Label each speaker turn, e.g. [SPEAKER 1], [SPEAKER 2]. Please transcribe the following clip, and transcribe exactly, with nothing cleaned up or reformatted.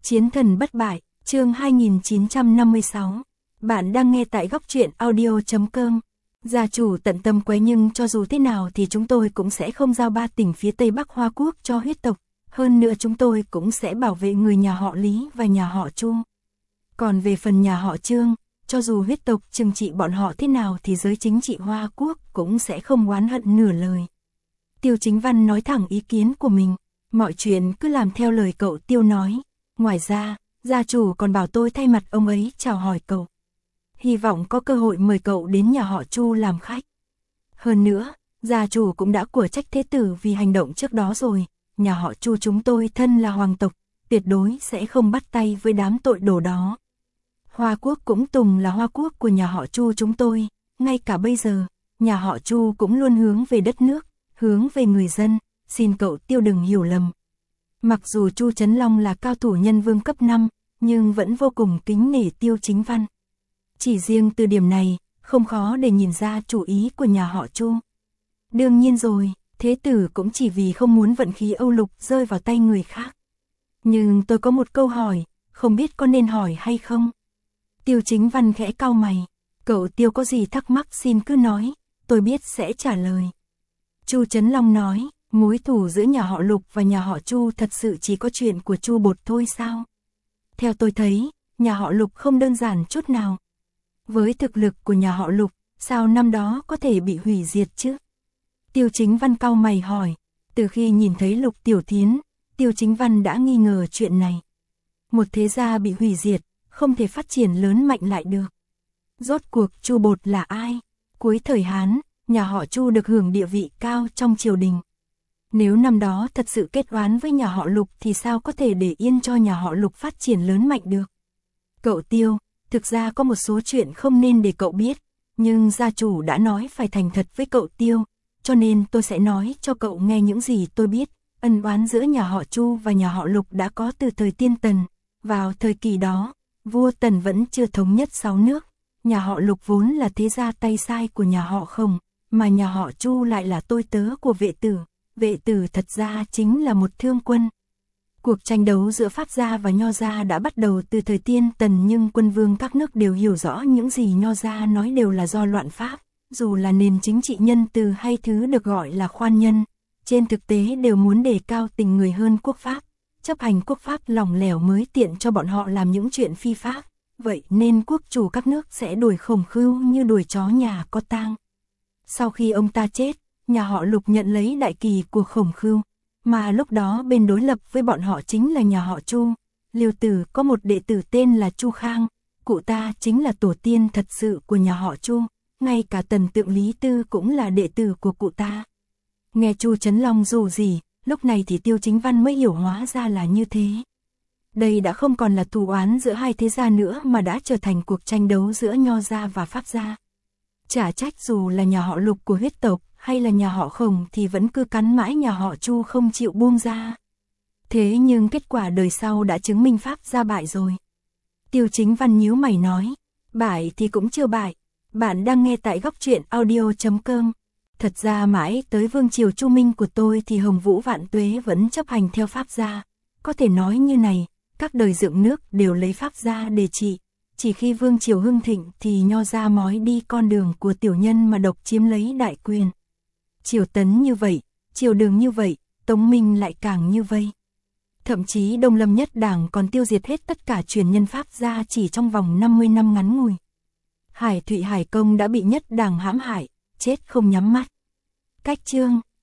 [SPEAKER 1] Chiến thần bất bại, chương hai nghìn chín trăm năm mươi sáu. Bạn đang nghe tại góc truyện audio chấm com. Gia chủ tận tâm quấy nhưng cho dù thế nào thì chúng tôi cũng sẽ không giao ba tỉnh phía Tây Bắc Hoa Quốc cho huyết tộc. Hơn nữa chúng tôi cũng sẽ bảo vệ người nhà họ Lý và nhà họ Chu. Còn về phần nhà họ Trương, cho dù huyết tộc trừng trị bọn họ thế nào thì giới chính trị Hoa Quốc cũng sẽ không oán hận nửa lời. Tiêu Chính Văn nói thẳng ý kiến của mình, mọi chuyện cứ làm theo lời cậu Tiêu nói. Ngoài ra, gia chủ còn bảo tôi thay mặt ông ấy chào hỏi cậu. Hy vọng có cơ hội mời cậu đến nhà họ Chu làm khách. Hơn nữa, gia chủ cũng đã của trách thế tử vì hành động trước đó rồi. Nhà họ Chu chúng tôi thân là hoàng tộc, tuyệt đối sẽ không bắt tay với đám tội đồ đó. Hoa Quốc cũng từng là Hoa Quốc của nhà họ Chu chúng tôi. Ngay cả bây giờ, nhà họ Chu cũng luôn hướng về đất nước, hướng về người dân. Xin cậu Tiêu đừng hiểu lầm. Mặc dù Chu Trấn Long là cao thủ nhân vương cấp năm, nhưng vẫn vô cùng kính nể Tiêu Chính Văn. Chỉ riêng từ điểm này, không khó để nhìn ra chủ ý của nhà họ Chu. Đương nhiên rồi, thế tử cũng chỉ vì không muốn vận khí Âu Lục rơi vào tay người khác. Nhưng tôi có một câu hỏi, không biết có nên hỏi hay không? Tiêu Chính Văn khẽ cau mày, cậu Tiêu có gì thắc mắc xin cứ nói, tôi biết sẽ trả lời. Chu Trấn Long nói, mối thù giữa nhà họ Lục và nhà họ Chu thật sự chỉ có chuyện của Chu Bột thôi sao? Theo tôi thấy, nhà họ Lục không đơn giản chút nào. Với thực lực của nhà họ Lục, sao năm đó có thể bị hủy diệt chứ? Tiêu Chính Văn cau mày hỏi, từ khi nhìn thấy Lục Tiểu Thiến, Tiêu Chính Văn đã nghi ngờ chuyện này. Một thế gia bị hủy diệt, không thể phát triển lớn mạnh lại được. Rốt cuộc Chu Bột là ai? Cuối thời Hán, nhà họ Chu được hưởng địa vị cao trong triều đình. Nếu năm đó thật sự kết oán với nhà họ Lục thì sao có thể để yên cho nhà họ Lục phát triển lớn mạnh được? Cậu Tiêu, thực ra có một số chuyện không nên để cậu biết, nhưng gia chủ đã nói phải thành thật với cậu Tiêu, cho nên tôi sẽ nói cho cậu nghe những gì tôi biết. Ân oán giữa nhà họ Chu và nhà họ Lục đã có từ thời Tiên Tần. Vào thời kỳ đó, vua Tần vẫn chưa thống nhất sáu nước. Nhà họ Lục vốn là thế gia tay sai của nhà họ Khổng, mà nhà họ Chu lại là tôi tớ của Vệ Tử. Vệ Tử thật ra chính là một thương quân. Cuộc tranh đấu giữa Pháp gia và Nho gia đã bắt đầu từ thời Tiên Tần, nhưng quân vương các nước đều hiểu rõ những gì Nho gia nói đều là do loạn pháp. Dù là nền chính trị nhân từ hay thứ được gọi là khoan nhân, trên thực tế đều muốn đề cao tình người hơn quốc pháp. Chấp hành quốc pháp lỏng lẻo mới tiện cho bọn họ làm những chuyện phi pháp. Vậy nên quốc chủ các nước sẽ đuổi Khổng Khưu như đuổi chó nhà có tang. Sau khi ông ta chết, nhà họ Lục nhận lấy đại kỳ của Khổng Khưu, mà lúc đó bên đối lập với bọn họ chính là nhà họ Chu. Liêu Tử có một đệ tử tên là Chu Khang, cụ ta chính là tổ tiên thật sự của nhà họ Chu, ngay cả Tần Tượng Lý Tư cũng là đệ tử của cụ ta. Nghe Chu Trấn Long dù gì, lúc này thì Tiêu Chính Văn mới hiểu hóa ra là như thế. Đây đã không còn là thù oán giữa hai thế gia nữa mà đã trở thành cuộc tranh đấu giữa Nho gia và Pháp gia. Chả trách dù là nhà họ Lục của huyết tộc hay là nhà họ Khổng thì vẫn cứ cắn mãi nhà họ Chu không chịu buông ra. Thế nhưng kết quả đời sau đã chứng minh Pháp gia bại rồi. Tiêu Chính Văn nhíu mày nói, bại thì cũng chưa bại. Bạn đang nghe tại góc truyện audio chấm com. Thật ra mãi tới vương triều Chu Minh của tôi thì Hồng Vũ Vạn Tuế vẫn chấp hành theo Pháp gia. Có thể nói như này, các đời dựng nước đều lấy Pháp gia để trị. Chỉ khi vương triều hưng thịnh thì Nho gia mói đi con đường của tiểu nhân mà độc chiếm lấy đại quyền. Triều Tấn như vậy, triều Đường như vậy, Tống Minh lại càng như vây. Thậm chí Đông Lâm Nhất Đảng còn tiêu diệt hết tất cả truyền nhân Pháp gia chỉ trong vòng năm mươi năm ngắn ngủi. Hải Thụy Hải Công đã bị Nhất Đảng hãm hại, chết không nhắm mắt. Cách chương